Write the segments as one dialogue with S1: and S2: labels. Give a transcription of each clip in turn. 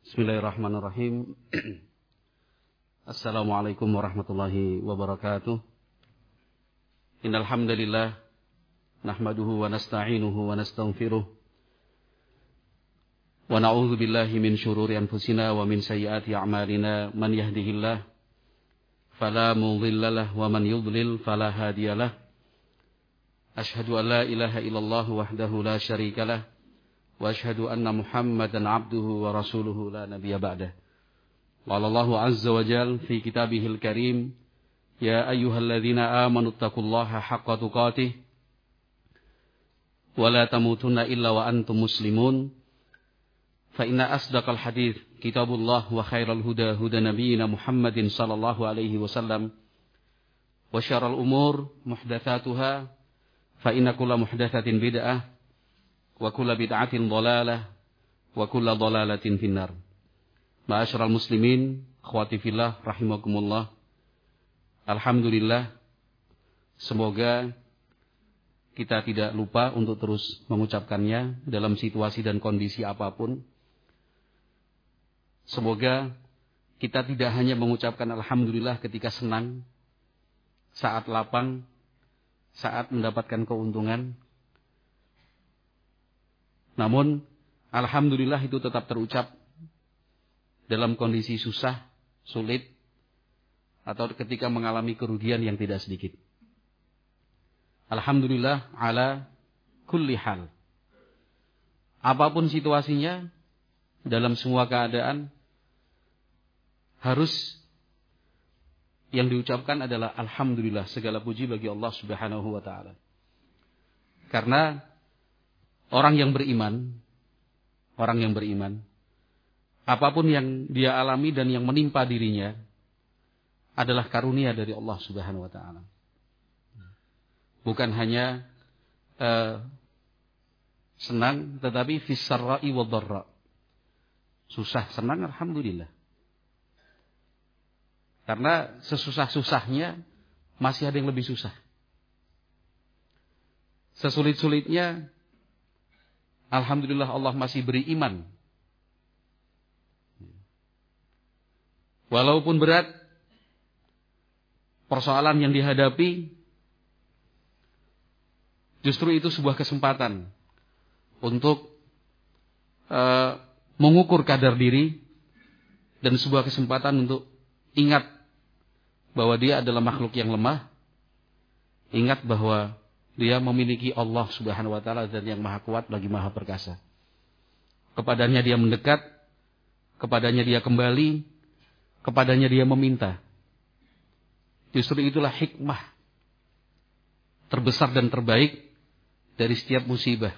S1: Bismillahirrahmanirrahim. Assalamualaikum warahmatullahi wabarakatuh. Innal hamdalillah nahmaduhu wa nasta'inuhu wa nastaghfiruh wa na'udzu billahi min shururi anfusina wa min sayyiati a'malina. Man yahdihillah fala mudhillalah wa man yudlil fala hadiyalah. Ashhadu an la ilaha illallah wahdahu la syarikalah wa ashhadu anna Muhammadan abduhu wa rasuluhu la nabiyya ba'dah. Qala Allahu azza wa jalla fi kitabihil karim, ya ayyuhalladzina amanu taqullaha haqqa tuqatih wa la tamutunna illa wa antum muslimun. Fa inna asdaqal hadits kitabullah wa khairal huda huda nabiyyina Muhammadin sallallahu alaihi wasallam wa syarrul umur muhdatsatuha fa inna kulla muhdatsatin bid'ah wa kulla bid'atin dhalalah wa kulla dhalalatin finnar. Ma'asyiral muslimin, akhwati fillah rahimakumullah. Alhamdulillah, semoga kita tidak lupa untuk terus mengucapkannya dalam situasi dan kondisi apapun. Semoga kita tidak hanya mengucapkan alhamdulillah ketika senang, saat lapang, saat mendapatkan keuntungan. Namun, alhamdulillah itu tetap terucap dalam kondisi susah, sulit, atau ketika mengalami kerugian yang tidak sedikit. Alhamdulillah ala kulli hal. Apapun situasinya, dalam semua keadaan, harus yang diucapkan adalah alhamdulillah, segala puji bagi Allah Subhanahu wa ta'ala. Karena orang yang beriman, apapun yang dia alami dan yang menimpa dirinya adalah karunia dari Allah Subhanahu wa ta'ala. Bukan hanya senang, tetapi fis-sarra'i wad-dharra. Susah, senang, alhamdulillah. Karena sesusah-susahnya masih ada yang lebih susah. Sesulit-sulitnya, alhamdulillah Allah masih beri iman. Walaupun berat persoalan yang dihadapi, justru itu sebuah kesempatan untuk mengukur kadar diri dan sebuah kesempatan untuk ingat bahwa dia adalah makhluk yang lemah. Ingat bahwa dia memiliki Allah Subhanahu wa ta'ala dan yang maha kuat lagi maha perkasa. Kepadanya dia mendekat, kepadanya dia kembali, kepadanya dia meminta. Justru itulah hikmah terbesar dan terbaik dari setiap musibah.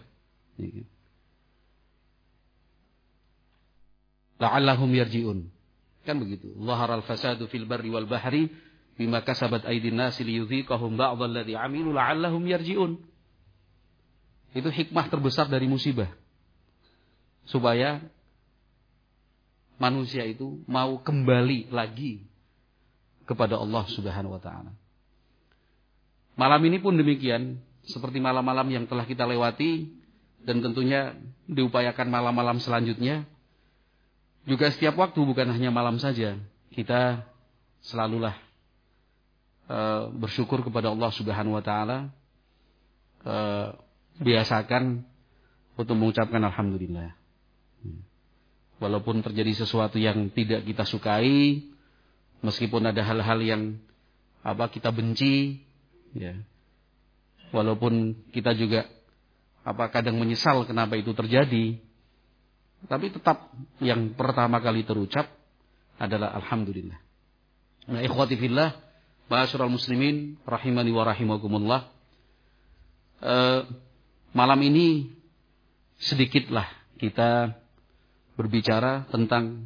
S1: La'allahum yarji'un. Kan begitu. Zaharal fasadu fil barri wal bahri bima kasabat aydin nasi liyudhiqahum ba'dhal ladzi 'amilu la'allahum yarji'un. Itu hikmah terbesar dari musibah. Supaya manusia itu mau kembali lagi kepada Allah Subhanahu wa ta'ala. Malam ini pun demikian, seperti malam-malam yang telah kita lewati dan tentunya diupayakan malam-malam selanjutnya. Juga setiap waktu, bukan hanya malam saja, kita selalulah bersyukur kepada Allah Subhanahu wa ta'ala. Biasakan untuk mengucapkan alhamdulillah. Walaupun terjadi sesuatu yang tidak kita sukai, meskipun ada hal-hal yang kita benci, ya. Walaupun kita juga kadang menyesal kenapa itu terjadi, tapi tetap yang pertama kali terucap adalah alhamdulillah. Nah, ikhwati fillah, ma'asyiral muslimin rahimani wa rahimakumullah. Malam ini sedikitlah kita berbicara tentang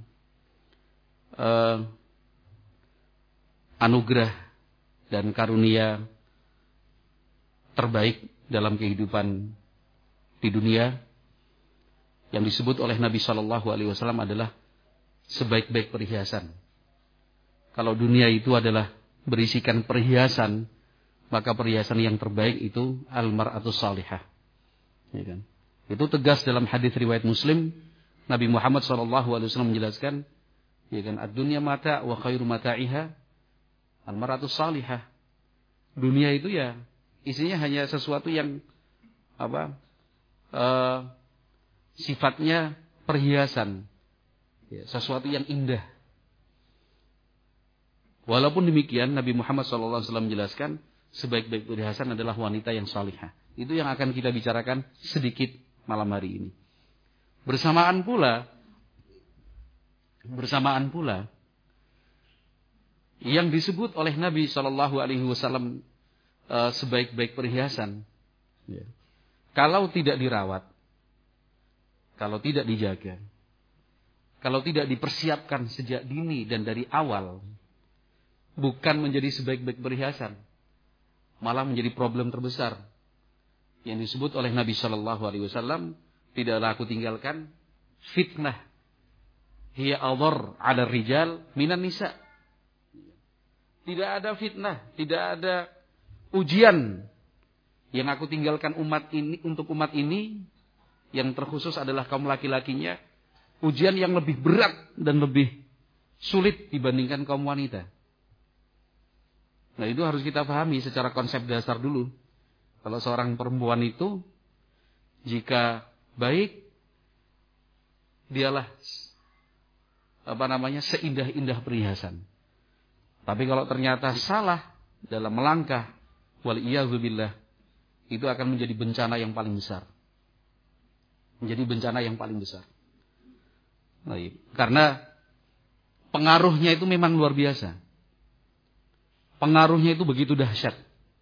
S1: anugerah dan karunia terbaik dalam kehidupan di dunia yang disebut oleh Nabi Shallallahu Alaihi Wasallam adalah sebaik-baik perhiasan. Kalau dunia itu adalah berisikan perhiasan, maka perhiasan yang terbaik itu al-mar'atus salihah. Ya kan? Itu tegas dalam hadis riwayat Muslim Nabi Muhammad SAW menjelaskan, ya kan, ad-dunya mata' wa khairu mata'iha al-mar'atu salihah. Dunia itu ya isinya hanya sesuatu yang sifatnya perhiasan, ya, sesuatu yang indah. Walaupun demikian, Nabi Muhammad SAW menjelaskan, sebaik-baik perhiasan adalah wanita yang salihah. Itu yang akan kita bicarakan sedikit malam hari ini. Bersamaan pula yang disebut oleh Nabi SAW sebaik-baik perhiasan, ya, kalau tidak dirawat, kalau tidak dijaga, kalau tidak dipersiapkan sejak dini dan dari awal, bukan menjadi sebaik-baik perhiasan, malah menjadi problem terbesar yang disebut oleh Nabi SAW, tidaklah aku tinggalkan fitnah hiya adhar 'ala rijal minan nisa. Tidak ada fitnah, tidak ada ujian yang aku tinggalkan untuk umat ini, yang terkhusus adalah kaum laki-lakinya, ujian yang lebih berat dan lebih sulit dibandingkan kaum wanita. Nah, itu harus kita pahami secara konsep dasar dulu. Kalau seorang perempuan itu, jika baik, dialah seindah-indah perhiasan. Tapi kalau ternyata salah dalam melangkah, waliyadzubillah, itu akan menjadi bencana yang paling besar. Menjadi bencana yang paling besar. Nah, karena pengaruhnya itu memang luar biasa. Pengaruhnya itu begitu dahsyat.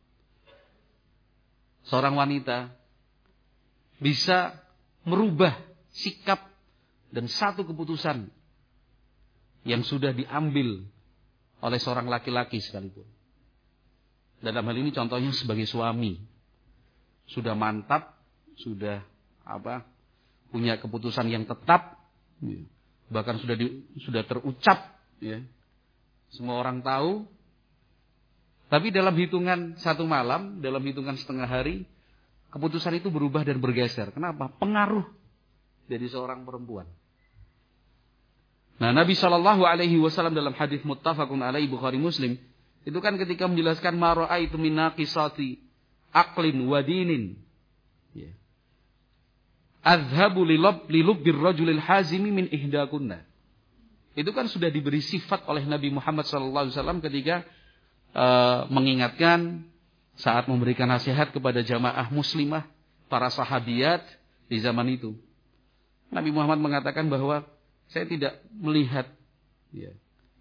S1: Seorang wanita bisa merubah sikap dan satu keputusan yang sudah diambil oleh seorang laki-laki sekalipun. Dalam hal ini contohnya sebagai suami, sudah mantap, sudah punya keputusan yang tetap, bahkan sudah terucap, ya, semua orang tahu. Tapi dalam hitungan satu malam, dalam hitungan setengah hari, keputusan itu berubah dan bergeser. Kenapa? Pengaruh dari seorang perempuan. Nah, Nabi SAW dalam hadis muttafaqun alaihi Bukhari Muslim, itu kan ketika menjelaskan ma ra'aitu min naqisati aqlin wa dinin, ya, azhabu lilubbir rajulil hazimi min ihdakunna. Itu kan sudah diberi sifat oleh Nabi Muhammad SAW ketika mengingatkan saat memberikan nasihat kepada jamaah muslimah, para sahabiyat di zaman itu. Nabi Muhammad mengatakan bahwa saya tidak melihat, ya,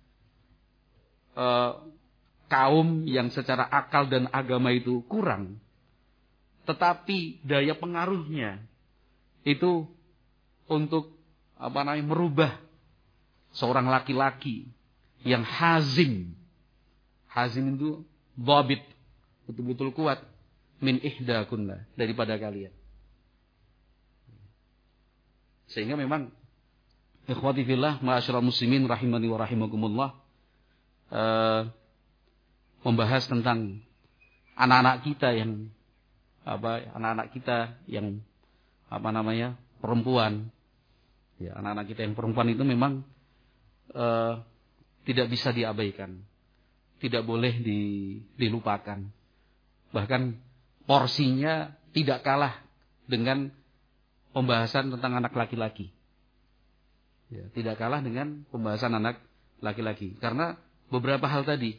S1: kaum yang secara akal dan agama itu kurang, tetapi daya pengaruhnya itu untuk merubah seorang laki-laki yang hazim. Hazim itu dhabit, betul-betul kuat, min ihdakunna, daripada kalian. Sehingga memang ikhwati fillah, ma'asyiral muslimin rahimani wa rahimakumullah, membahas tentang anak-anak kita yang perempuan. Ya, anak-anak kita yang perempuan itu memang tidak bisa diabaikan. Tidak boleh dilupakan. Bahkan porsinya tidak kalah dengan pembahasan tentang anak laki-laki. Ya, tidak kalah dengan pembahasan anak laki-laki. Karena beberapa hal tadi.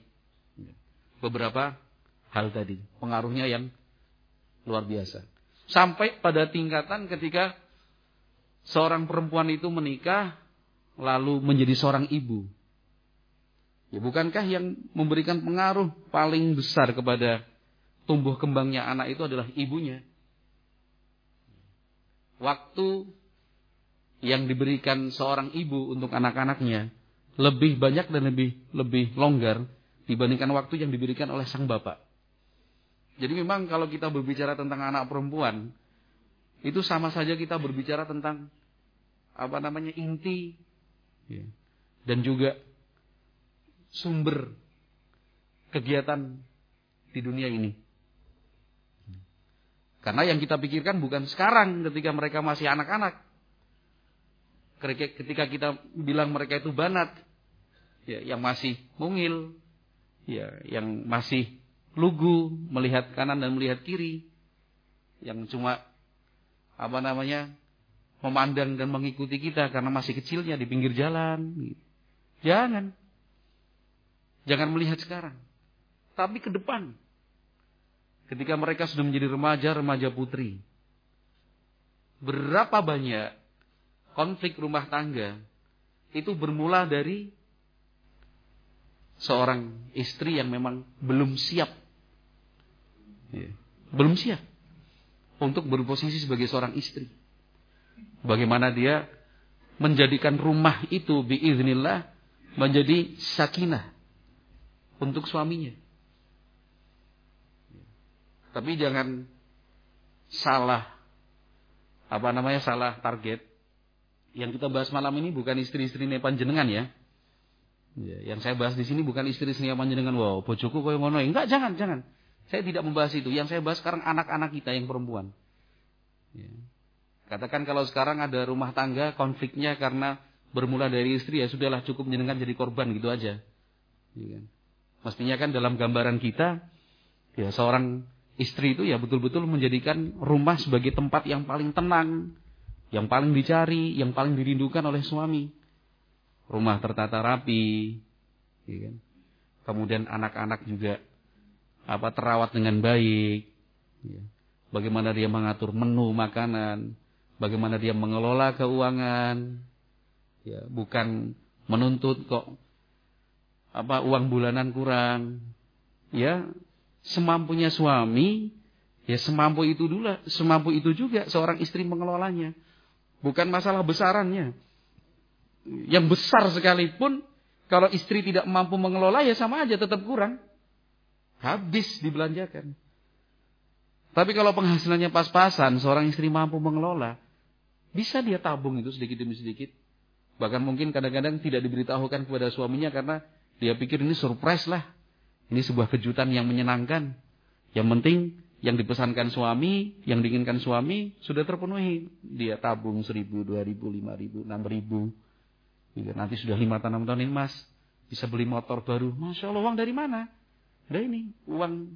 S1: Pengaruhnya yang luar biasa. Sampai pada tingkatan ketika seorang perempuan itu menikah, lalu menjadi seorang ibu. Ya, bukankah yang memberikan pengaruh paling besar kepada tumbuh kembangnya anak itu adalah ibunya? Waktu yang diberikan seorang ibu untuk anak-anaknya lebih banyak dan lebih longgar dibandingkan waktu yang diberikan oleh sang bapak. Jadi memang kalau kita berbicara tentang anak perempuan, itu sama saja kita berbicara tentang inti, ya, dan juga sumber kegiatan di dunia ini. Karena yang kita pikirkan bukan sekarang ketika mereka masih anak-anak. ketika kita bilang mereka itu banat, ya, yang masih mungil, ya, yang masih lugu melihat kanan dan melihat kiri, yang cuma memandang dan mengikuti kita karena masih kecilnya di pinggir jalan. Jangan melihat sekarang, tapi ke depan. Ketika mereka sudah menjadi remaja putri, berapa banyak konflik rumah tangga itu bermula dari seorang istri yang memang belum siap, belum siap untuk berposisi sebagai seorang istri. Bagaimana dia menjadikan rumah itu biiznillah menjadi sakinah untuk suaminya. Tapi jangan salah target. Yang kita bahas malam ini bukan istri-istrine panjenengan ya. Yang saya bahas di sini bukan istri-istrine panjenengan. Wow, bojoku koyo ngono. Enggak, jangan. Saya tidak membahas itu. Yang saya bahas sekarang anak-anak kita yang perempuan. Katakan kalau sekarang ada rumah tangga konfliknya karena bermula dari istri, ya sudahlah, cukup jenengan jadi korban gitu aja. Mestinya kan dalam gambaran kita, ya seorang istri itu ya betul-betul menjadikan rumah sebagai tempat yang paling tenang, yang paling dicari, yang paling dirindukan oleh suami. Rumah tertata rapi, kemudian anak-anak juga terawat dengan baik. Bagaimana dia mengatur menu makanan, bagaimana dia mengelola keuangan, bukan menuntut kok uang bulanan kurang, semampunya suami, semampu itu juga seorang istri mengelolanya. Bukan masalah besarannya. Yang besar sekalipun, kalau istri tidak mampu mengelola, ya sama aja tetap kurang. Habis dibelanjakan. Tapi kalau penghasilannya pas-pasan, seorang istri mampu mengelola, bisa dia tabung itu sedikit demi sedikit. Bahkan mungkin kadang-kadang tidak diberitahukan kepada suaminya karena dia pikir ini surprise lah. Ini sebuah kejutan yang menyenangkan. Yang penting yang dipesankan suami, yang diinginkan suami sudah terpenuhi. Dia tabung 1.000, 2.000, 5.000, 6.000. Nanti sudah 5 tahun ini mas, bisa beli motor baru. Masya Allah, uang dari mana? Nah ini uang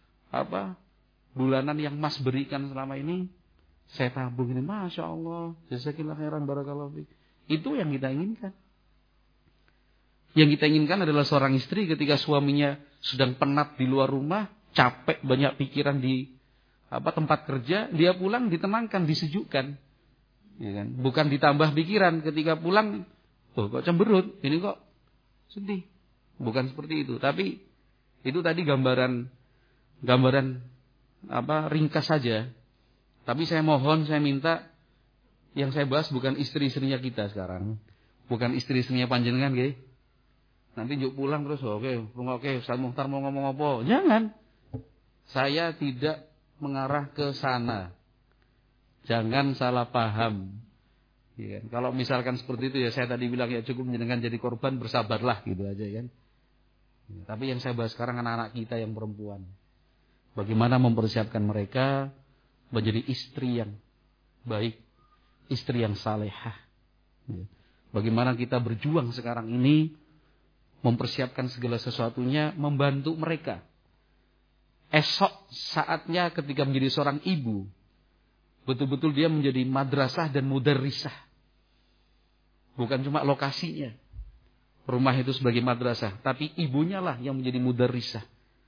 S1: bulanan yang mas berikan selama ini, saya tabung ini. Masya Allah, jazakillah khairan, barakallahu fiik. Itu yang kita inginkan. Yang kita inginkan adalah seorang istri ketika suaminya sedang penat di luar rumah, capek, banyak pikiran di tempat kerja, dia pulang ditenangkan, disejukkan. Bukan ditambah pikiran ketika pulang, kok cemberut, ini kok sedih. Bukan seperti itu. Tapi itu tadi gambaran ringkas saja. Tapi saya minta yang saya bahas bukan istri-istrinya kita sekarang. Bukan istri-istrinya panjenengan, nggih. Nanti juk pulang terus, oke, Ustaz Mukhtar mau ngomong apa? Jangan. Saya tidak mengarah ke sana. Jangan salah paham. Kalau misalkan seperti itu, ya saya tadi bilang ya cukup jenengan jadi korban, bersabarlah gitu aja kan. Tapi yang saya bahas sekarang anak-anak kita yang perempuan. Bagaimana mempersiapkan mereka menjadi istri yang baik, istri yang salehah. Bagaimana kita berjuang sekarang ini mempersiapkan segala sesuatunya, membantu mereka. Esok saatnya ketika menjadi seorang ibu, betul-betul dia menjadi madrasah dan mudarrisah. Bukan cuma lokasinya, rumah itu sebagai madrasah, tapi ibunya lah yang menjadi mudarrisah.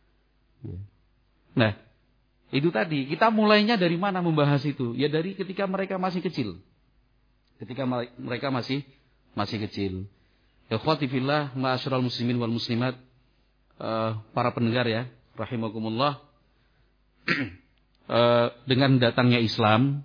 S1: Nah, itu tadi, kita mulainya dari mana membahas itu? Ya dari ketika mereka masih kecil. Ketika mereka masih kecil. Ikhwati fillah, ma'asyiral muslimin wal muslimat, para pendengar ya, rahimakumullah. Dengan datangnya Islam,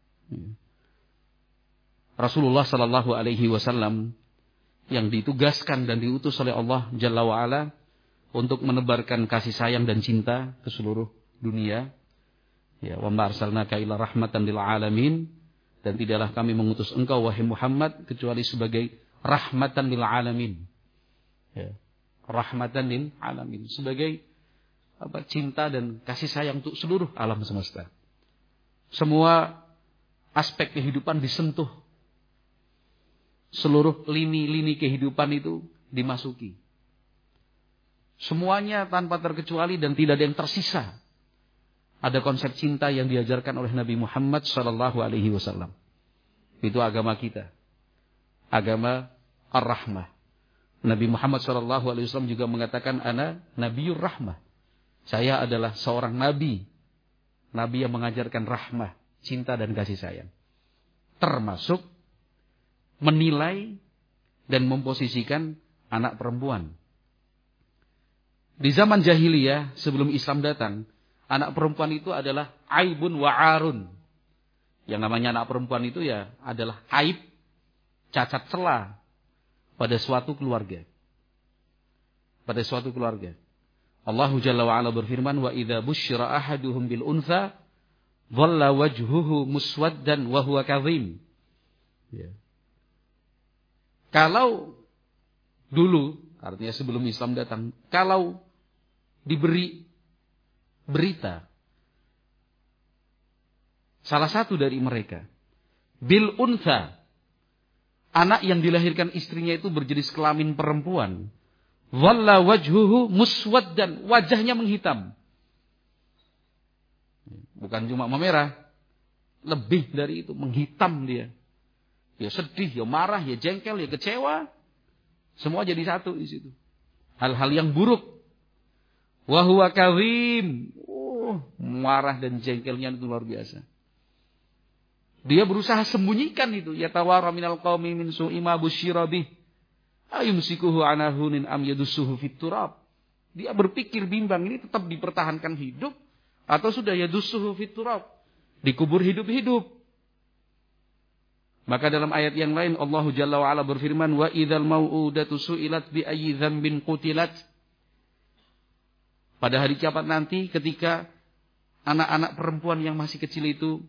S1: Rasulullah sallallahu alaihi wasallam yang ditugaskan dan diutus oleh Allah Jalla wa Ala untuk menebarkan kasih sayang dan cinta ke seluruh dunia. Ya, wa ma arsalnaka illa rahmatan lil alamin, dan tidaklah kami mengutus engkau wahai Muhammad kecuali sebagai rahmatan lil alamin. Ya, rahmatan lil alamin, sebagai cinta dan kasih sayang untuk seluruh alam semesta. Semua aspek kehidupan disentuh seluruh lini-lini kehidupan itu dimasuki. Semuanya tanpa terkecuali dan tidak ada yang tersisa. Ada konsep cinta yang diajarkan oleh Nabi Muhammad SAW. Itu agama kita. Agama Ar-Rahmah. Nabi Muhammad SAW juga mengatakan, Ana Nabiyur Rahmah. Saya adalah seorang nabi. Nabi yang mengajarkan rahmah, cinta dan kasih sayang. Termasuk menilai dan memposisikan anak perempuan. Di zaman jahiliyah sebelum Islam datang, anak perempuan itu adalah aibun wa arun. Yang namanya anak perempuan itu ya adalah aib, cacat celah pada suatu keluarga. Pada suatu keluarga. Allah Jalla wa Ala berfirman, wa idza busyira ahaduhum bil untha dhalla wajhuhu muswaddan wa huwa kadhim. Ya. Kalau dulu, artinya sebelum Islam datang, kalau diberi berita salah satu dari mereka bil untha, anak yang dilahirkan istrinya itu berjenis kelamin perempuan, dhalla wajhuhu muswaddan, wajahnya menghitam. Bukan cuma memerah, lebih dari itu, menghitam dia. Ya sedih, ya marah, ya jengkel, ya kecewa. Semua jadi satu di situ. Hal-hal yang buruk. Wa huwa kadhim. Marah dan jengkelnya itu luar biasa. Dia berusaha sembunyikan itu. Yatawara minal qaumi min su'i ma busyira bih. Ayumsikuhu ala hunin am yadussuhu fit turab. Dia berpikir bimbang, ini tetap dipertahankan hidup atau sudah yadussuhu fit turab, dikubur hidup-hidup. Maka dalam ayat yang lain Allah Jalla wa Ala berfirman, wa idzal mau'udatu su'ilat bi ayyi dzambin qutilat. Pada hari kiamat nanti ketika anak-anak perempuan yang masih kecil itu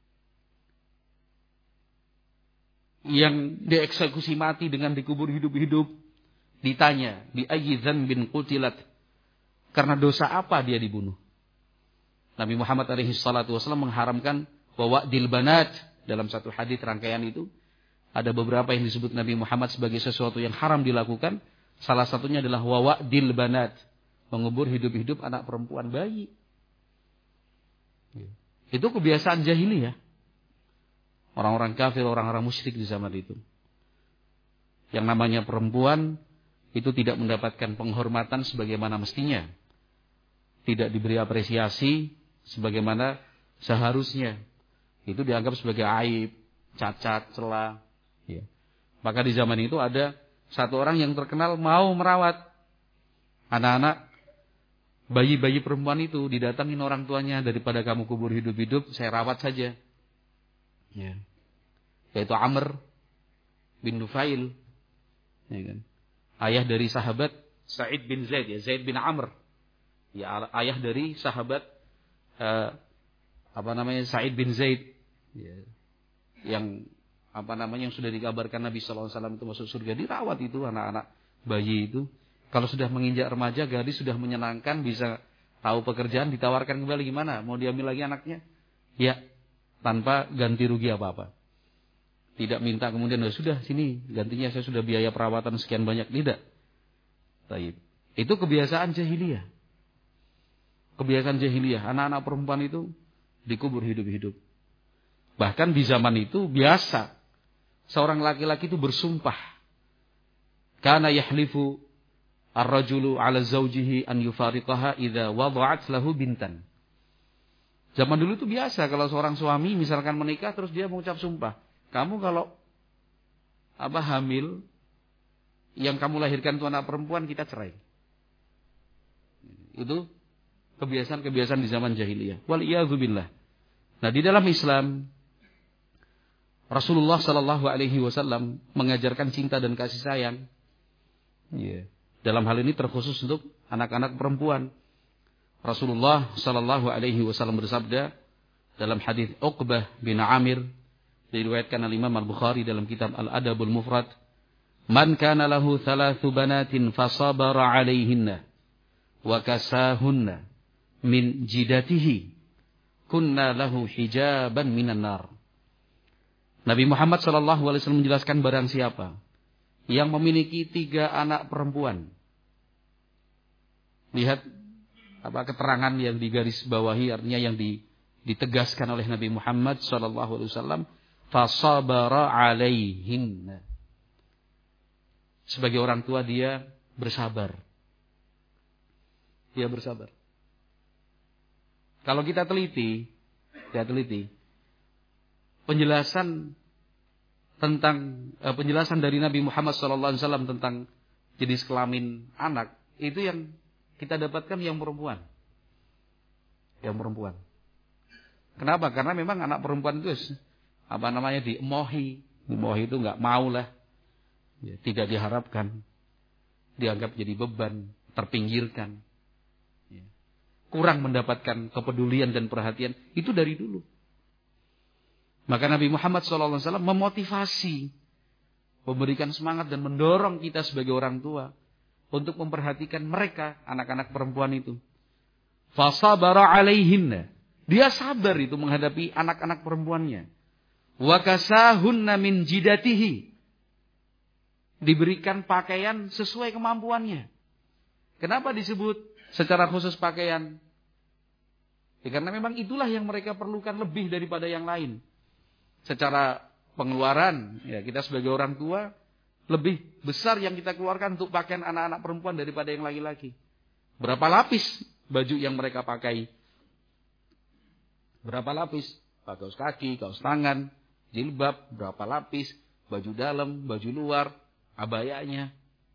S1: yang dieksekusi mati dengan dikubur hidup-hidup, ditanya bi ayyi dzambin qutilat, karena dosa apa dia dibunuh. Nabi Muhammad alaihi salatu wasallam mengharamkan wa'dil banat. Dalam satu hadis rangkaian itu ada beberapa yang disebut Nabi Muhammad sebagai sesuatu yang haram dilakukan. Salah satunya adalah wa'dil banat, mengubur hidup-hidup anak perempuan, bayi. Itu kebiasaan jahiliyah. Orang-orang kafir, orang-orang musyrik di zaman itu. Yang namanya perempuan itu tidak mendapatkan penghormatan sebagaimana mestinya. Tidak diberi apresiasi sebagaimana seharusnya. Itu dianggap sebagai aib, cacat, celah. Ya. Maka di zaman itu ada satu orang yang terkenal mau merawat anak-anak, bayi-bayi perempuan itu. Didatangin orang tuanya, daripada kamu kubur hidup-hidup, saya rawat saja. Ya. Yaitu Amr bin Nufail, ya kan? Ayah dari sahabat Sa'id bin Zaid, ya, Zaid bin Amr. Ya, ayah dari sahabat Sa'id bin Zaid. Ya. Yang yang sudah dikabarkan Nabi SAW itu masuk surga, dirawat itu anak-anak bayi itu. Kalau sudah menginjak remaja, gadis sudah menyenangkan, bisa tahu pekerjaan, ditawarkan kembali, gimana? Mau diambil lagi anaknya? Ya, tanpa ganti rugi apa-apa. Tidak minta kemudian, sudah sini gantinya saya sudah biaya perawatan sekian banyak, tidak. Baik. Itu kebiasaan jahiliyah. Kebiasaan jahiliyah, anak-anak perempuan itu dikubur hidup-hidup. Bahkan di zaman itu biasa seorang laki-laki itu bersumpah. Kana yahlifu ar-rajulu 'ala zawjihi an yufariqaha idza wada'at lahu bintan. Zaman dulu itu biasa kalau seorang suami misalkan menikah terus dia mengucap sumpah, kamu kalau hamil yang kamu lahirkan itu anak perempuan, kita cerai. Itu kebiasaan-kebiasaan di zaman jahiliyah. Wal iyadzu billah. Nah, di dalam Islam Rasulullah Sallallahu Alaihi Wasallam mengajarkan cinta dan kasih sayang. Yeah. Dalam hal ini terkhusus untuk anak-anak perempuan. Rasulullah Sallallahu Alaihi Wasallam bersabda dalam hadis Uqbah bin Amir, diriwayatkan oleh Imam Al-Bukhari dalam kitab Al-Adabul Mufrad, "Man kana lahu thalathu banatin fasabara 'alaihinna wa kasahunna min jidatihi kunna lahu hijaban minan nar." Nabi Muhammad SAW menjelaskan barang siapa yang memiliki 3 anak perempuan. Lihat apa keterangan yang digaris bawahi, artinya yang ditegaskan oleh Nabi Muhammad SAW. Fasabara alaihin. Sebagai orang tua dia bersabar. Dia bersabar. Kalau kita teliti penjelasan dari Nabi Muhammad SAW tentang jenis kelamin anak, itu yang kita dapatkan yang perempuan. Yang perempuan. Kenapa? Karena memang anak perempuan itu diemohi. Diemohi itu nggak mau lah. Ya, tidak diharapkan. Dianggap jadi beban, terpinggirkan. Ya. Kurang mendapatkan kepedulian dan perhatian. Itu dari dulu. Maka Nabi Muhammad SAW memotivasi, memberikan semangat dan mendorong kita sebagai orang tua untuk memperhatikan mereka, anak-anak perempuan itu. Fasabara alaihinna. Dia sabar itu menghadapi anak-anak perempuannya. Wa kasahunna min jidatihi. Diberikan pakaian sesuai kemampuannya. Kenapa disebut secara khusus pakaian? Ya, karena memang itulah yang mereka perlukan lebih daripada yang lain. Secara pengeluaran, ya kita sebagai orang tua lebih besar yang kita keluarkan untuk pakaian anak-anak perempuan daripada yang laki-laki. Berapa lapis baju yang mereka pakai? Berapa lapis? Kaos kaki, kaos tangan, jilbab, berapa lapis? Baju dalam, baju luar, abayanya.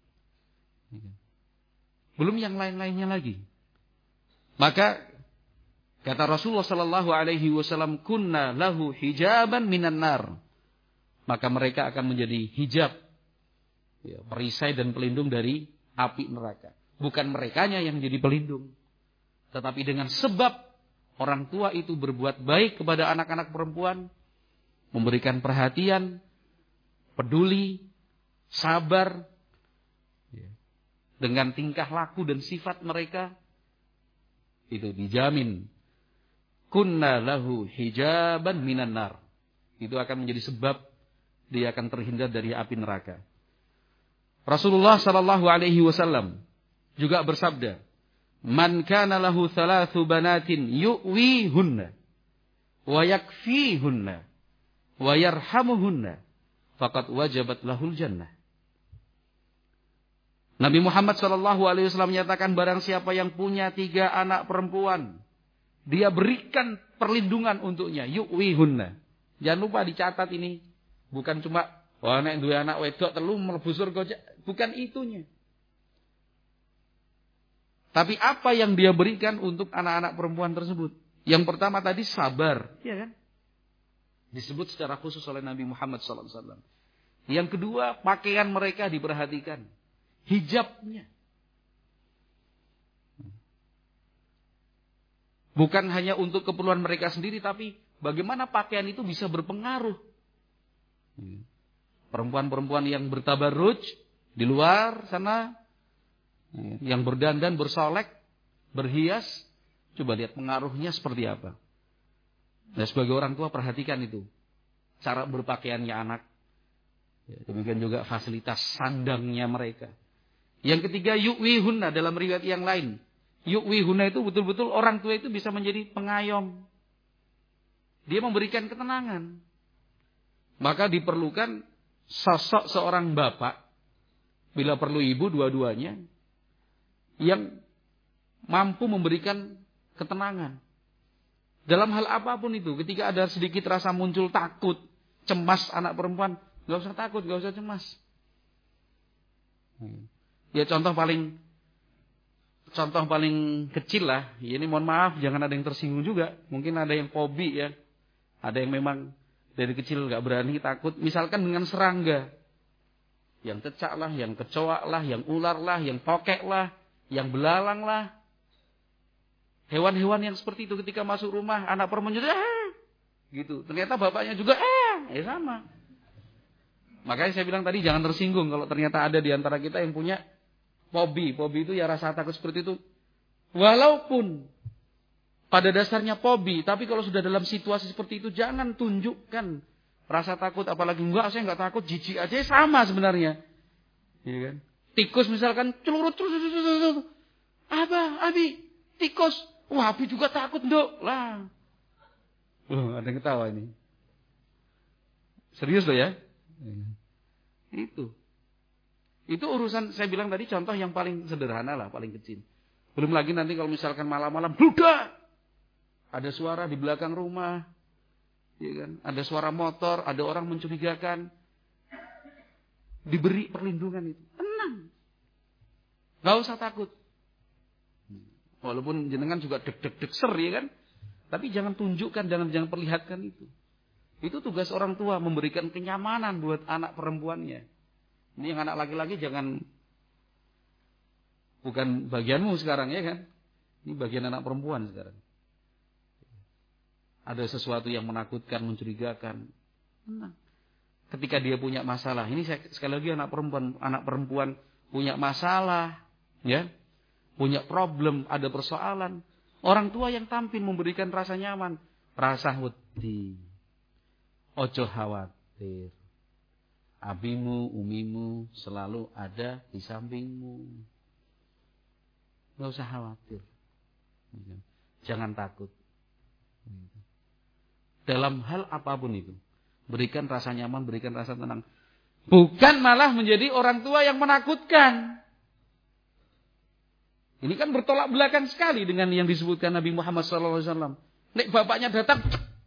S1: Belum yang lain-lainnya lagi. Maka kata Rasulullah SAW, kunna lahu hijaban minan nar. Maka mereka akan menjadi hijab, ya, perisai dan pelindung dari api neraka. Bukan merekanya yang jadi pelindung, tetapi dengan sebab orang tua itu berbuat baik kepada anak-anak perempuan, memberikan perhatian, peduli, sabar, ya, dengan tingkah laku dan sifat mereka, itu dijamin kunna lahu hijaban minan nar. Itu akan menjadi sebab dia akan terhindar dari api neraka. Rasulullah SAW juga bersabda, man kana lahu 3 banatin yu'wihunna wa yakfihunna wa yarhamuhunna faqad wajabat lahul jannah. Nabi Muhammad SAW menyatakan barang siapa yang punya 3 anak perempuan, dia berikan perlindungan untuknya, yu'wihunna. Jangan lupa dicatat ini. Bukan cuma nek duwe anak wedok 3 mlebu surga, bukan itunya. Tapi apa yang dia berikan untuk anak-anak perempuan tersebut? Yang pertama tadi sabar, ya kan? Disebut secara khusus oleh Nabi Muhammad SAW. Yang kedua, pakaian mereka diperhatikan, hijabnya. Bukan hanya untuk keperluan mereka sendiri, tapi bagaimana pakaian itu bisa berpengaruh. Perempuan-perempuan yang bertabarruj di luar sana, yang berdandan, bersolek, berhias, coba lihat pengaruhnya seperti apa. Nah, sebagai orang tua perhatikan itu. Cara berpakaiannya anak. Demikian juga fasilitas sandangnya mereka. Yang ketiga, yu'wihunna, dalam riwayat yang lain. Yu'wihunna itu betul-betul orang tua itu bisa menjadi pengayom. Dia memberikan ketenangan. Maka diperlukan sosok seorang bapak, bila perlu ibu, dua-duanya, yang mampu memberikan ketenangan. Dalam hal apapun itu, ketika ada sedikit rasa muncul takut, cemas anak perempuan, gak usah takut, gak usah cemas. Ya contoh paling kecil lah, ini mohon maaf, jangan ada yang tersinggung juga. Mungkin ada yang fobi ya, ada yang memang dari kecil gak berani, takut. Misalkan dengan serangga. Yang cecak lah, yang kecoak lah, yang ular lah, yang tokek lah, yang belalang lah. Hewan-hewan yang seperti itu ketika masuk rumah, anak perempuan juga gitu. Ternyata bapaknya juga sama. Makanya saya bilang tadi jangan tersinggung kalau ternyata ada di antara kita yang punya fobi. Fobi itu ya rasa takut seperti itu. Walaupun pada dasarnya fobi, tapi kalau sudah dalam situasi seperti itu, jangan tunjukkan Rasa takut apalagi enggak, saya enggak takut, jijik aja sama sebenarnya. Iya kan? Tikus misalkan celurut. Apa? Abi, tikus. Wah, Abi juga takut, Nduk. Lah. Ada yang ketawa ini. Serius loh ya? Itu urusan, saya bilang tadi contoh yang paling sederhana lah, paling kecil. Belum lagi nanti kalau misalkan malam-malam bludak. Ada suara di belakang rumah. Ya kan? Ada suara motor, ada orang mencurigakan. Diberi perlindungan itu. Tenang. Gak usah takut. Walaupun jenengan juga deg-deg ser ya kan. Tapi jangan tunjukkan, jangan perlihatkan itu. Itu tugas orang tua, memberikan kenyamanan buat anak perempuannya. Ini yang anak laki-laki jangan, bukan bagianmu sekarang ya kan. Ini bagian anak perempuan sekarang. Ada sesuatu yang menakutkan, mencurigakan. Tenang. Ketika dia punya masalah, ini sekali lagi anak perempuan punya masalah, ya, punya problem, ada persoalan. Orang tua yang tampil memberikan rasa nyaman, rasa wedi, ojo khawatir. Abimu, umimu selalu ada di sampingmu. Gak usah khawatir. Jangan takut. Dalam hal apapun itu. Berikan rasa nyaman, berikan rasa tenang. Bukan malah menjadi orang tua yang menakutkan. Ini kan bertolak belakang sekali dengan yang disebutkan Nabi Muhammad SAW. Nek bapaknya datang,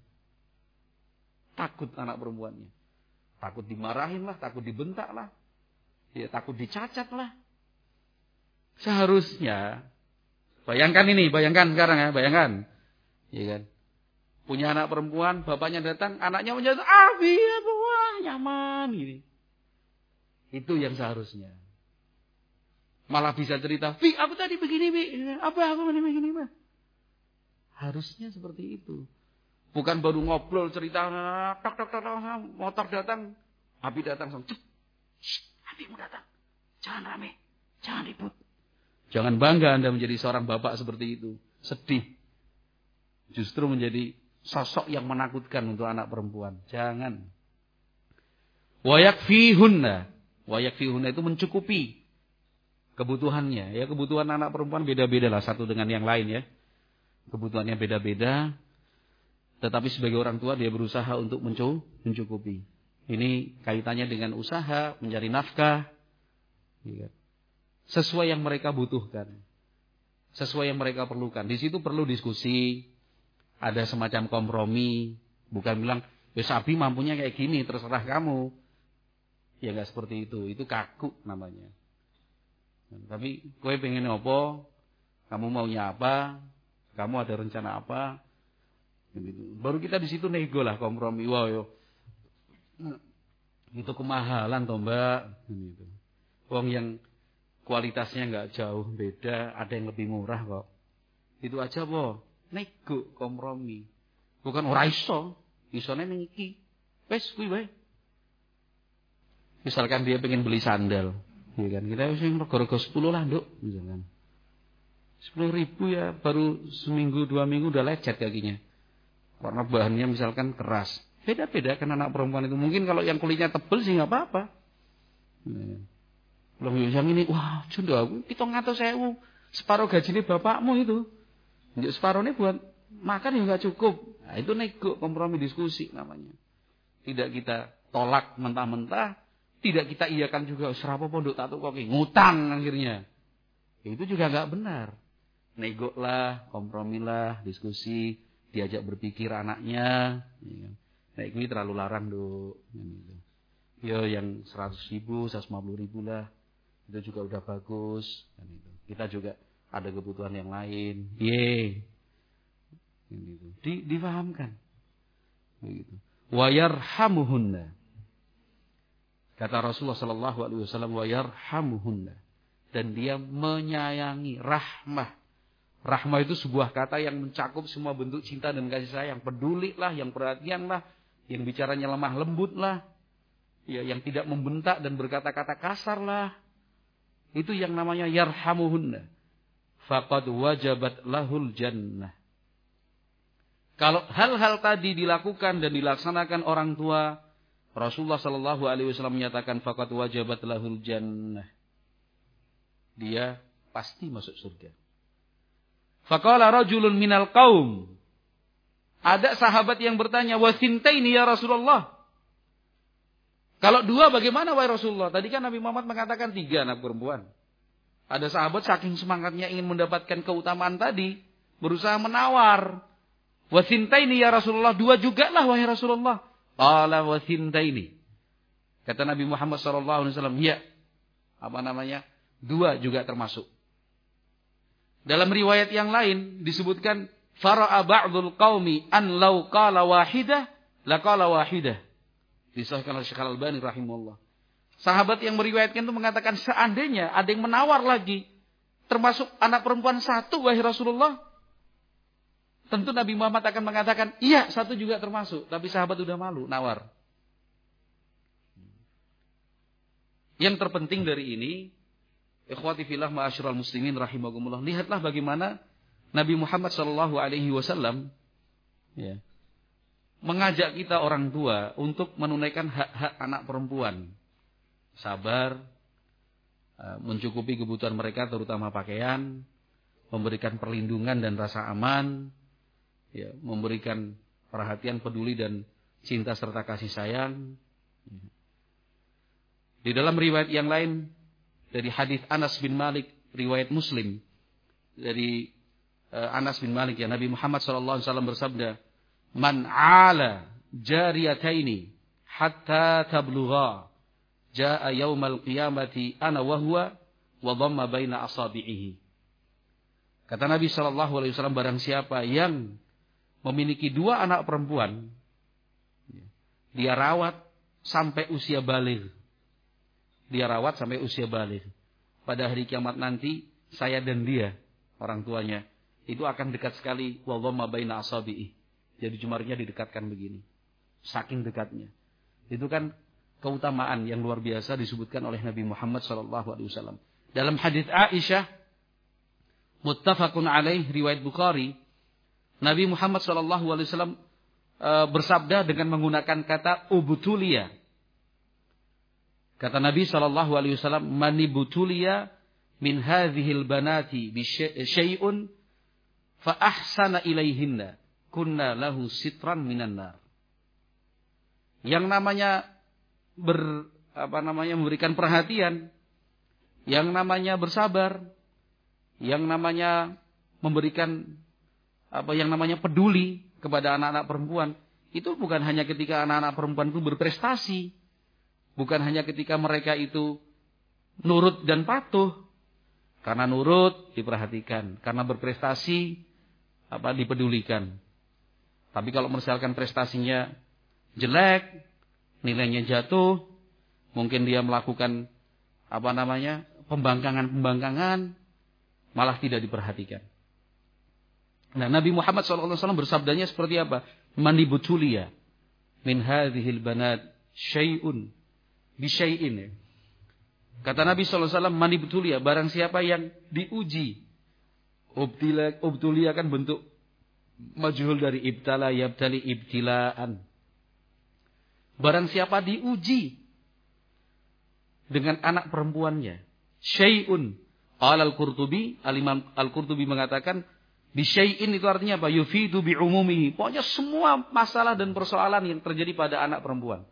S1: takut anak perempuannya. Takut dimarahin lah, takut dibentak lah. Ya, takut dicacat lah. Seharusnya, bayangkan sekarang ya, bayangkan. Ya kan? Punya anak perempuan, bapaknya datang, anaknya menjadi, Abi, wah, nyaman. Gini. Itu yang seharusnya. Malah bisa cerita, Bi, aku tadi begini, Bi. Apa aku begini, Bi. Harusnya seperti itu. Bukan baru ngobrol cerita, motor datang, Abi datang, Abi mau datang. Jangan rame, jangan ribut. Jangan bangga Anda menjadi seorang bapak seperti itu. Sedih. Justru menjadi sosok yang menakutkan untuk anak perempuan. Jangan. Wayakfihunna. Wayakfihunna itu mencukupi kebutuhannya. Ya, kebutuhan anak perempuan beda-beda lah satu dengan yang lain ya. Kebutuhannya beda-beda. Tetapi sebagai orang tua dia berusaha untuk mencukupi. Ini kaitannya dengan usaha, mencari nafkah. Ya. Sesuai yang mereka butuhkan. Sesuai yang mereka perlukan. Di situ perlu diskusi. Ada semacam kompromi. Bukan bilang, ya Abi mampunya kayak gini, terserah kamu. Ya enggak seperti itu. Itu kaku namanya. Tapi kowe pengen apa? Kamu maunya apa? Kamu ada rencana apa? Gitu. Baru kita di situ nego lah kompromi. Wah yo. Itu kemahalan toh Mbak. Gitu. Wong yang kualitasnya enggak jauh beda, ada yang lebih murah kok. Itu aja po. Nego kompromi. Bukan ora iso. Isone ning iki. Wis kuwi wae. Misalkan dia pengen beli sandal, ya kan? Kita sing rego-rego 10 lah, Nduk, misalkan. 10.000 ya baru seminggu 2 minggu udah lecet kakinya. Karena bahannya misalkan keras. Beda-beda kan anak perempuan itu. Mungkin kalau yang kulitnya tebel sih enggak apa-apa. Loh yang ini, wah, jondo aku 700.000. Separuh gajinya bapakmu itu. Njok separuhnya buat makan ya enggak cukup. Nah, itu nego, kompromi, diskusi namanya. Tidak kita tolak mentah-mentah, tidak kita iakan juga serapa pondok tato koki, ngutang akhirnya. Itu juga enggak benar. Nego lah, kompromi lah, diskusi, diajak berpikir anaknya. Nah, ini terlalu larang, Duk. Ya yang 100.000, 150.000 lah. Itu juga udah bagus. Kita juga ada kebutuhan yang lain. Difahamkan. Begitu. Wa yarhamuhunna. Kata Rasulullah sallallahu alaihi wasallam, wa yarhamuhunna. Dan dia menyayangi, rahmah. Rahmah itu sebuah kata yang mencakup semua bentuk cinta dan kasih sayang. Peduli lah, yang perhatian lah, yang bicaranya lemah lembut lah. Ya, yang tidak membentak dan berkata-kata kasar lah. Itu yang namanya yarhamuhunna. Faqad wajabat lahul jannah. Kalau hal-hal tadi dilakukan dan dilaksanakan orang tua, Rasulullah sallallahu alaihi wasallam menyatakan faqad wajabat lahul jannah. Dia pasti masuk surga. Faqala rajulun minal qaum. Ada sahabat yang bertanya, "Wa thintaini ya Rasulullah?" Kalau 2 bagaimana wahai Rasulullah? Tadi kan Nabi Muhammad mengatakan 3 anak perempuan. Ada sahabat saking semangatnya ingin mendapatkan keutamaan tadi, berusaha menawar. "Wa thintaini ya Rasulullah?" 2 juga lah wahai Rasulullah. Qala wa thintaini. Kata Nabi Muhammad sallallahu alaihi wasallam, "Ya." 2 juga termasuk. Dalam riwayat yang lain disebutkan fara'a ba'dul qaumi an law qala wahidah la qala wahidah. Disahkan oleh Syekh Al-Albani rahimahullah. Sahabat yang meriwayatkan itu mengatakan seandainya ada yang menawar lagi termasuk anak perempuan 1 wahai Rasulullah, tentu Nabi Muhammad akan mengatakan iya 1 juga termasuk, tapi sahabat udah malu nawar. Yang terpenting dari ini, ikhwati fillah ma'asyiral muslimin rahimakumullah, lihatlah bagaimana Nabi Muhammad sallallahu alaihi wasallam mengajak kita orang tua untuk menunaikan hak-hak anak perempuan. Sabar, mencukupi kebutuhan mereka terutama pakaian, memberikan perlindungan dan rasa aman, memberikan perhatian, peduli dan cinta serta kasih sayang. Di dalam riwayat yang lain dari hadis Anas bin Malik, riwayat Muslim, dari Anas bin Malik Nabi Muhammad sallallahu alaihi wasallam bersabda, "Man 'ala jariyataini hatta tablugha jaa yaumal qiyamati ana wa huwa wa dhamma baina asabi'ihi." Kata Nabi sallallahu alaihi wasallam, barang siapa yang memiliki 2 anak perempuan, dia rawat sampai usia baligh. Dia rawat sampai usia baligh. Pada hari kiamat nanti, saya dan dia, orang tuanya, itu akan dekat sekali. Wa dhamma baina asabi'ihi. Jadi jemarinya didekatkan begini. Saking dekatnya. Itu kan keutamaan yang luar biasa disebutkan oleh Nabi Muhammad SAW. Dalam hadis Aisyah, muttafaqun alaih, riwayat Bukhari, Nabi Muhammad SAW bersabda dengan menggunakan kata ubtuliya. Kata Nabi SAW, "Manibtuliya min hadhil banati bi syai'un fa ahsana ilaihinna kunna lahu sitran minan nar." Yang namanya memberikan perhatian, yang namanya bersabar, yang namanya memberikan yang namanya peduli kepada anak-anak perempuan, itu bukan hanya ketika anak-anak perempuan itu berprestasi, bukan hanya ketika mereka itu nurut dan patuh. Karena nurut diperhatikan, karena berprestasi dipedulikan. Tapi kalau misalkan prestasinya jelek, nilainya jatuh, mungkin dia melakukan pembangkangan, malah tidak diperhatikan. Nah, Nabi Muhammad SAW bersabdanya seperti apa? Manibtuliya min hadhil banat syai'un bi syai'in. Kata Nabi SAW, manibtuliya, barang siapa yang diuji. Ubtuliya kan bentuk majhul dari ibtala, yabtali ibtilaan. Barang siapa diuji dengan anak perempuannya, syai'un. Al-Qurtubi, Al-Imam Al-Qurtubi mengatakan, bisyai'in itu artinya apa? Yufidu bi'umumihi. Pokoknya semua masalah dan persoalan yang terjadi pada anak perempuan.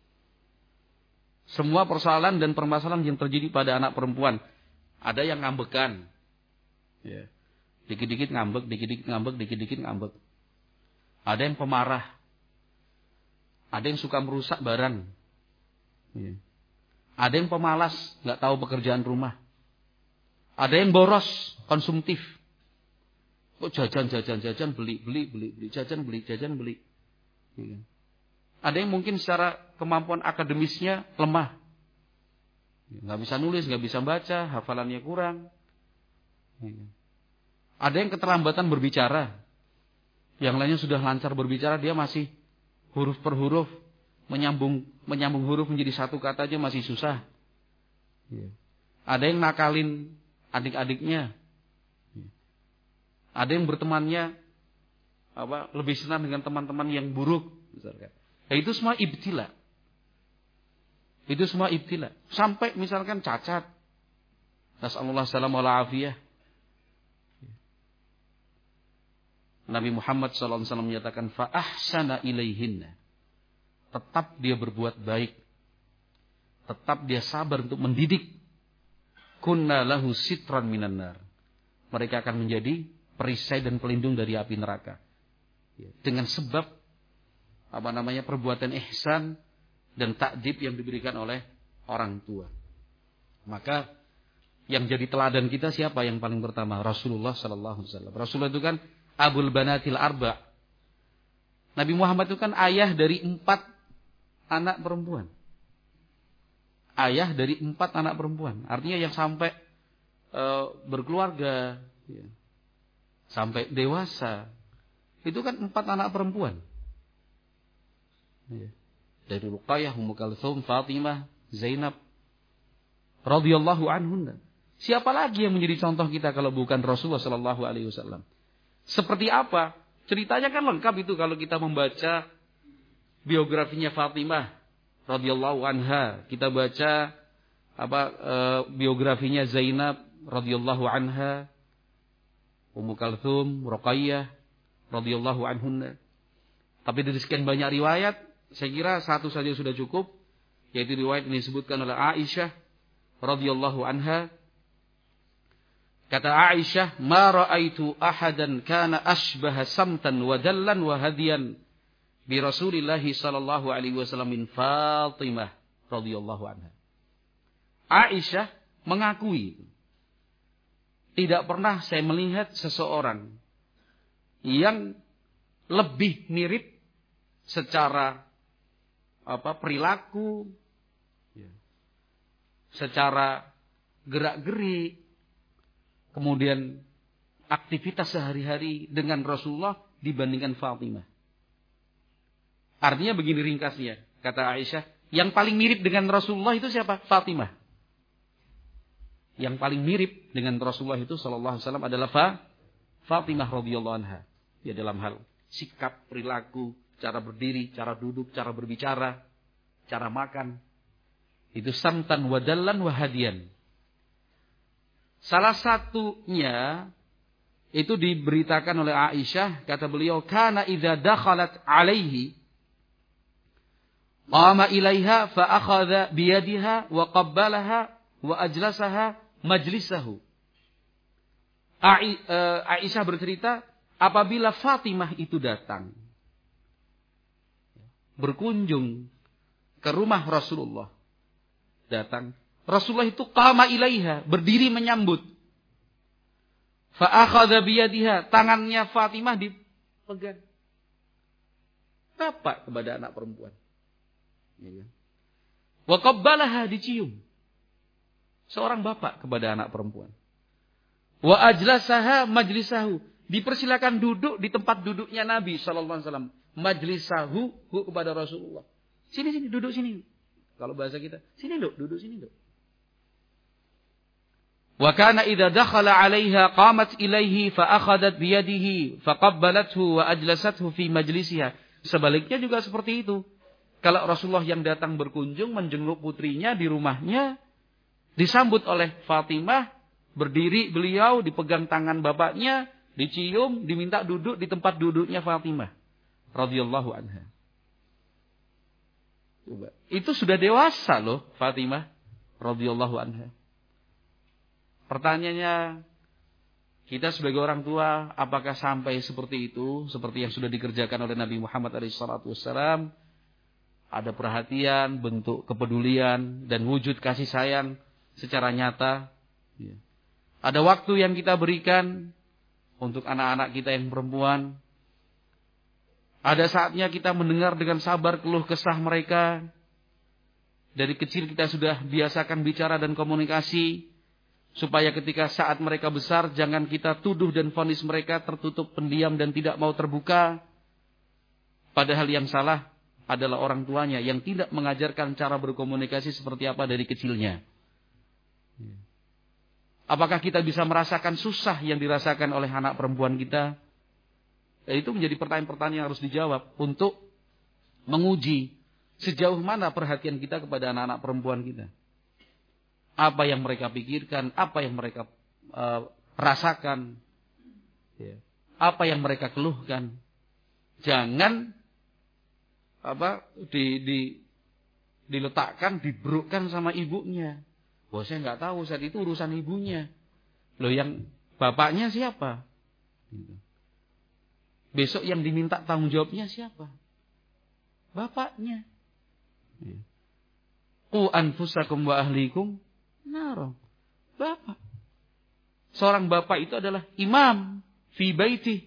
S1: Semua persoalan dan permasalahan yang terjadi pada anak perempuan. Ada yang ngambekan. Ya. Dikit-dikit ngambek, dikit-dikit ngambek, dikit-dikit ngambek. Ada yang pemarah. Ada yang suka merusak barang. Ya. Ada yang pemalas, nggak tahu pekerjaan rumah. Ada yang boros, konsumtif. Kok jajan, beli, jajan, beli. Ya. Ada yang mungkin secara kemampuan akademisnya lemah. Nggak bisa nulis, nggak bisa baca, hafalannya kurang. Ya. Ada yang keterlambatan berbicara. Yang lainnya sudah lancar berbicara, dia masih huruf per huruf. Menyambung huruf menjadi satu kata aja masih susah. Ya. Ada yang nakalin adik-adiknya. Ya. Ada yang bertemannya lebih senang dengan teman-teman yang buruk, misalkan. Nah, itu semua ibtila. Itu semua ibtila. Sampai misalkan cacat. Nasallallahu salam wal afiyah. Nabi Muhammad SAW menyatakan fa ahsana ilaihinna. Tetap dia berbuat baik. Tetap dia sabar untuk mendidik. Kunna lahu sitran minan nar. Mereka akan menjadi perisai dan pelindung dari api neraka. Dengan sebab perbuatan ihsan dan takdib yang diberikan oleh orang tua. Maka yang jadi teladan kita siapa yang paling pertama? Rasulullah sallallahu alaihi wasallam. Rasulullah itu kan Abul Banatil Arba. Nabi Muhammad itu kan ayah dari 4 anak perempuan. Ayah dari 4 anak perempuan. Artinya yang sampai berkeluarga, sampai dewasa, itu kan 4 anak perempuan. Dari Ruqayyah, Ummu Kalsum, Fatimah, Zainab radhiyallahu anhunna. Siapa lagi yang menjadi contoh kita kalau bukan Rasulullah sallallahu alaihi wasallam? Seperti apa? Ceritanya kan lengkap itu kalau kita membaca biografinya Fatimah radhiyallahu anha, kita baca biografinya Zainab radhiyallahu anha, Ummu Kalsum, Ruqayyah radhiyallahu anhunna. Tapi dari sekian banyak riwayat, saya kira satu saja sudah cukup, yaitu riwayat yang disebutkan oleh Aisyah radhiyallahu anha. Kata Aisyah, "Ma ra'aitu ahadan kana ashbaha samtan wa dallan wa hadiyan bi Rasulillah sallallahu alaihi wasallam min Fatimah radhiyallahu anha." Aisyah mengakui, tidak pernah saya melihat seseorang yang lebih mirip secara perilaku, secara gerak-gerik, kemudian aktivitas sehari-hari dengan Rasulullah dibandingkan Fatimah. Artinya begini ringkasnya, kata Aisyah, yang paling mirip dengan Rasulullah itu siapa? Fatimah. Yang paling mirip dengan Rasulullah itu sallallahu alaihi wasallam adalah Fatimah radhiyallahu anha. Ya, dalam hal sikap, perilaku, cara berdiri, cara duduk, cara berbicara, cara makan. Itu samtan wadallan wahadian. Salah satunya itu diberitakan oleh Aisyah, kata beliau, kana idza dakhalat alaihi qama ilaiha fa akhadha bi yadiha wa qabbalaha wa ajlasaha majlisahu. Aisyah bercerita, apabila Fatimah itu datang berkunjung ke rumah Rasulullah, Rasulullah itu qama ilaiha, berdiri menyambut. Fa akhadha biyadiha, tangannya Fatimah dipegang. Bapak kepada anak perempuan. Wa qabbalaha, dicium. Seorang bapak kepada anak perempuan. Wa ajlasaha majlisahu, dipersilakan duduk di tempat duduknya Nabi sallallahu alaihi wasallam. Majlisahu kepada Rasulullah. Sini duduk sini. Kalau bahasa kita, sini duduk sini. Wa kana idza dakhala 'alaiha qamat ilaihi fa akhadat bi yadihi fa qabbalathu wa ajlasathu fi majlisiha. Sebaliknya juga seperti itu. Kalau Rasulullah yang datang berkunjung menjenguk putrinya di rumahnya, disambut oleh Fatimah, berdiri beliau, dipegang tangan bapaknya, dicium, diminta duduk di tempat duduknya Fatimah radhiyallahu anha. Itu sudah dewasa loh Fatimah radhiyallahu anha. Pertanyaannya, kita sebagai orang tua, apakah sampai seperti itu, seperti yang sudah dikerjakan oleh Nabi Muhammad SAW? Ada perhatian, bentuk kepedulian, dan wujud kasih sayang secara nyata. Ada waktu yang kita berikan untuk anak-anak kita yang perempuan. Ada saatnya kita mendengar dengan sabar keluh kesah mereka. Dari kecil kita sudah biasakan bicara dan komunikasi, supaya ketika saat mereka besar, jangan kita tuduh dan vonis mereka tertutup pendiam dan tidak mau terbuka. Padahal yang salah adalah orang tuanya yang tidak mengajarkan cara berkomunikasi seperti apa dari kecilnya. Apakah kita bisa merasakan susah yang dirasakan oleh anak perempuan kita? Itu menjadi pertanyaan-pertanyaan yang harus dijawab untuk menguji Sejauh mana perhatian kita kepada anak-anak perempuan kita? Apa yang mereka pikirkan, apa yang mereka rasakan, ya. Apa yang mereka keluhkan. Jangan diletakkan, dibrukkan sama ibunya. Wah, saya nggak tahu, saat itu urusan ibunya. Loh, yang bapaknya siapa? Besok yang diminta tanggung jawabnya siapa? Bapaknya. Qu anfusakum wa ahlikum nar. Bapak. Seorang bapak itu adalah imam fi baiti.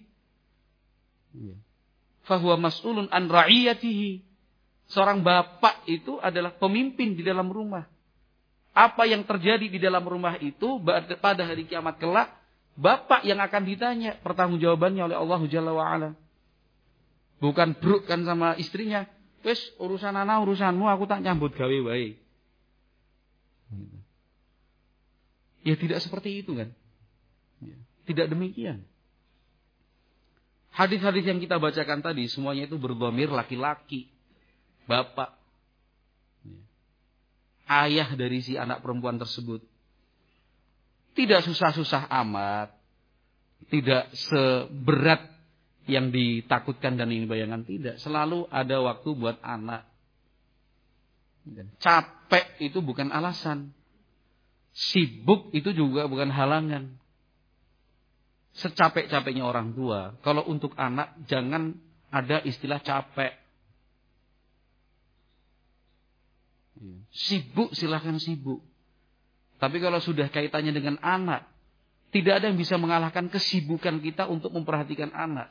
S1: Fahuwa mas'ulun an ra'iyatihi. Seorang bapak itu adalah pemimpin di dalam rumah. Apa yang terjadi di dalam rumah itu pada hari kiamat kelak, bapak yang akan ditanya pertanggungjawabannya oleh Allah Jalla wa Ala. Bukan brukkan sama istrinya. Wes urusan anak urusanmu, aku tak nyambut gawe wae. Ya tidak seperti itu kan. Tidak demikian. Hadis-hadis yang kita bacakan tadi semuanya itu berdhamir laki-laki. Bapak. Ayah dari si anak perempuan tersebut. Tidak susah-susah amat. Tidak seberat yang ditakutkan dan yang dibayangkan. Tidak. Selalu ada waktu buat anak. Capek itu bukan alasan. Sibuk itu juga bukan halangan. Secapek-capeknya orang tua. Kalau untuk anak jangan ada istilah capek. Sibuk silahkan sibuk. Tapi kalau sudah kaitannya dengan anak, tidak ada yang bisa mengalahkan kesibukan kita untuk memperhatikan anak.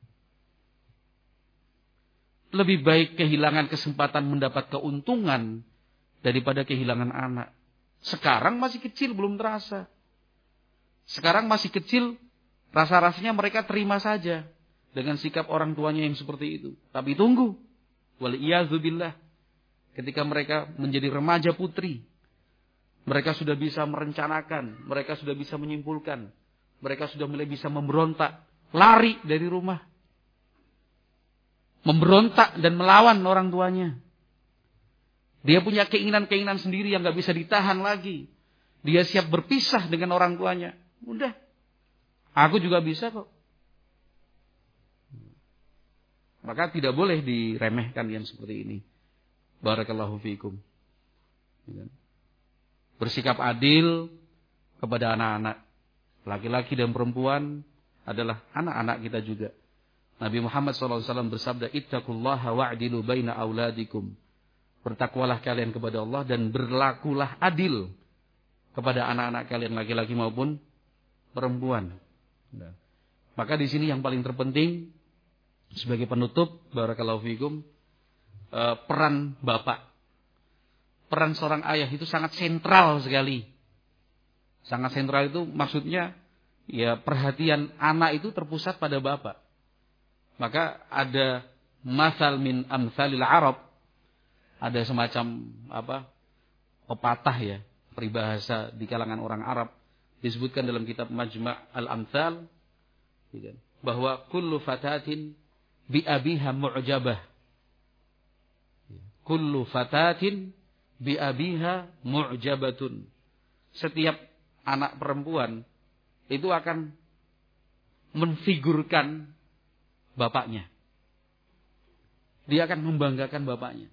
S1: Lebih baik kehilangan kesempatan mendapat keuntungan daripada kehilangan anak. Sekarang masih kecil belum terasa. Sekarang masih kecil, rasa-rasanya mereka terima saja dengan sikap orang tuanya yang seperti itu. Tapi tunggu. Waliyadzubillah. Ketika mereka menjadi remaja putri, mereka sudah bisa merencanakan, mereka sudah bisa menyimpulkan, mereka sudah mulai bisa memberontak, lari dari rumah, memberontak dan melawan orang tuanya. Dia punya keinginan-keinginan sendiri yang gak bisa ditahan lagi. Dia siap berpisah dengan orang tuanya. Udah, aku juga bisa kok. Maka tidak boleh diremehkan yang seperti ini. Barakallahu fiikum. Bersikap adil kepada anak-anak. Laki-laki dan perempuan adalah anak-anak kita juga. Nabi Muhammad SAW bersabda, Ittaqullaha wa'dilu baina auladikum. Bertakwalah kalian kepada Allah dan berlakulah adil kepada anak-anak kalian, laki-laki maupun perempuan. Maka di sini yang paling terpenting sebagai penutup, barakallahu fiikum, peran bapak. Peran seorang ayah itu sangat sentral sekali. Sangat sentral itu maksudnya ya perhatian anak itu terpusat pada bapak. Maka ada masal min amsalil Arab. Ada semacam pepatah ya, peribahasa di kalangan orang Arab disebutkan dalam kitab Majma' al-Amthal bahwa kullu fatatin bi abiha mu'jabah. Kullu fatatin bi abiha mu'jabatun. Setiap anak perempuan itu akan menfigurkan bapaknya. Dia akan membanggakan bapaknya.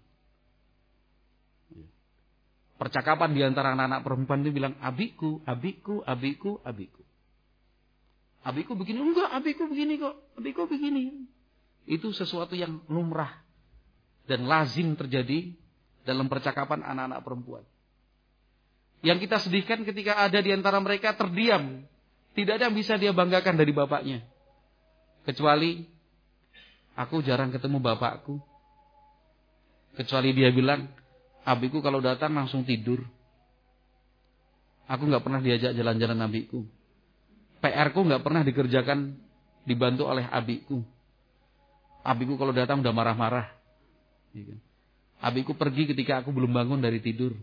S1: Percakapan di antara anak-anak perempuan itu bilang, abiku, abiku, abiku, abiku. Abiku begini, enggak, abiku begini kok, abiku begini. Itu sesuatu yang lumrah dan lazim terjadi dalam percakapan anak-anak perempuan. Yang kita sedihkan ketika ada di antara mereka terdiam. Tidak ada yang bisa dia banggakan dari bapaknya. Kecuali, aku jarang ketemu bapakku. Kecuali dia bilang, abiku kalau datang langsung tidur. Aku gak pernah diajak jalan-jalan abiku. PR-ku gak pernah dikerjakan, dibantu oleh abiku. Abiku kalau datang udah marah-marah. Abiku pergi ketika aku belum bangun dari tidur.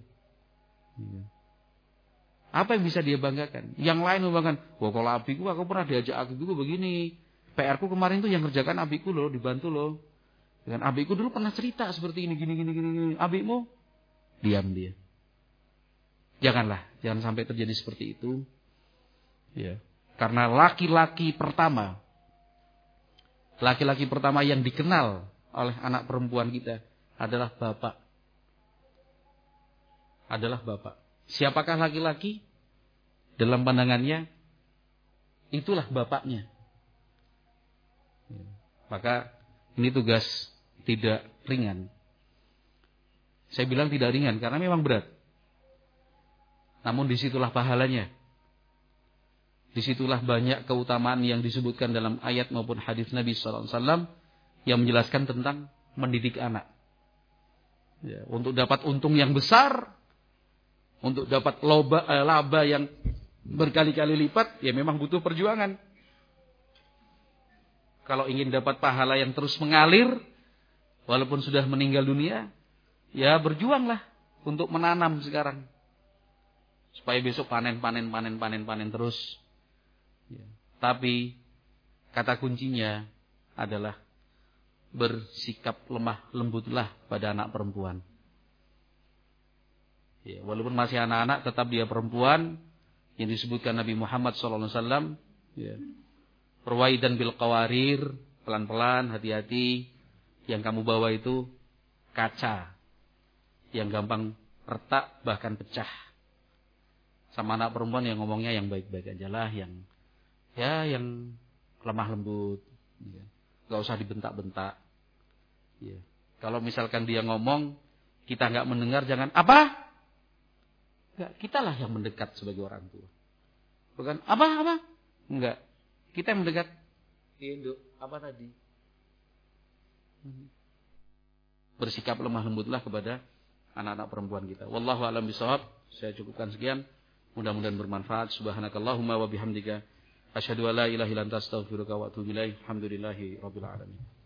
S1: Apa yang bisa dia banggakan? Yang lain membanggakan, wah kalau abiku aku pernah diajak abiku begini. PR-ku kemarin tuh yang kerjakan abiku loh, dibantu loh. Dengan adikku dulu pernah cerita seperti ini, gini. Adikmu diam dia. Jangan sampai terjadi seperti itu. Ya. Karena laki-laki pertama yang dikenal oleh anak perempuan kita adalah bapak. Siapakah laki-laki? Dalam pandangannya, itulah bapaknya. Maka ini tugas tidak ringan. Saya bilang tidak ringan karena memang berat. Namun disitulah pahalanya. Disitulah banyak keutamaan yang disebutkan dalam ayat maupun hadis Nabi SAW yang menjelaskan tentang mendidik anak. Ya, untuk dapat untung yang besar, untuk dapat laba yang berkali-kali lipat, ya memang butuh perjuangan. Kalau ingin dapat pahala yang terus mengalir, walaupun sudah meninggal dunia, ya berjuanglah untuk menanam sekarang. Supaya besok panen terus. Ya. Tapi kata kuncinya adalah bersikap lemah lembutlah pada anak perempuan. Ya, walaupun masih anak-anak, tetap dia perempuan yang disebutkan Nabi Muhammad SAW. Ya. Perwaidan bil qawarir, pelan-pelan, hati-hati. Yang kamu bawa itu kaca yang gampang retak bahkan pecah. Sama anak perempuan yang ngomongnya yang baik-baik aja lah, yang lemah lembut, ya. Gak usah dibentak-bentak. Ya. Kalau misalkan dia ngomong, kita nggak mendengar, jangan apa? Enggak, kitalah yang mendekat sebagai orang tua. Bukan apa? Enggak, kita yang mendekat. Induk, apa tadi? Bersikap lemah lembutlah kepada anak-anak perempuan kita. Wallahu a'lam bishawab. Saya cukupkan sekian. Mudah-mudahan bermanfaat. Subhanakallahumma wa bihamdika asyhadu an la ilaha illa anta astaghfiruka wa atubu ilaik. Alhamdulillahi rabbil alamin.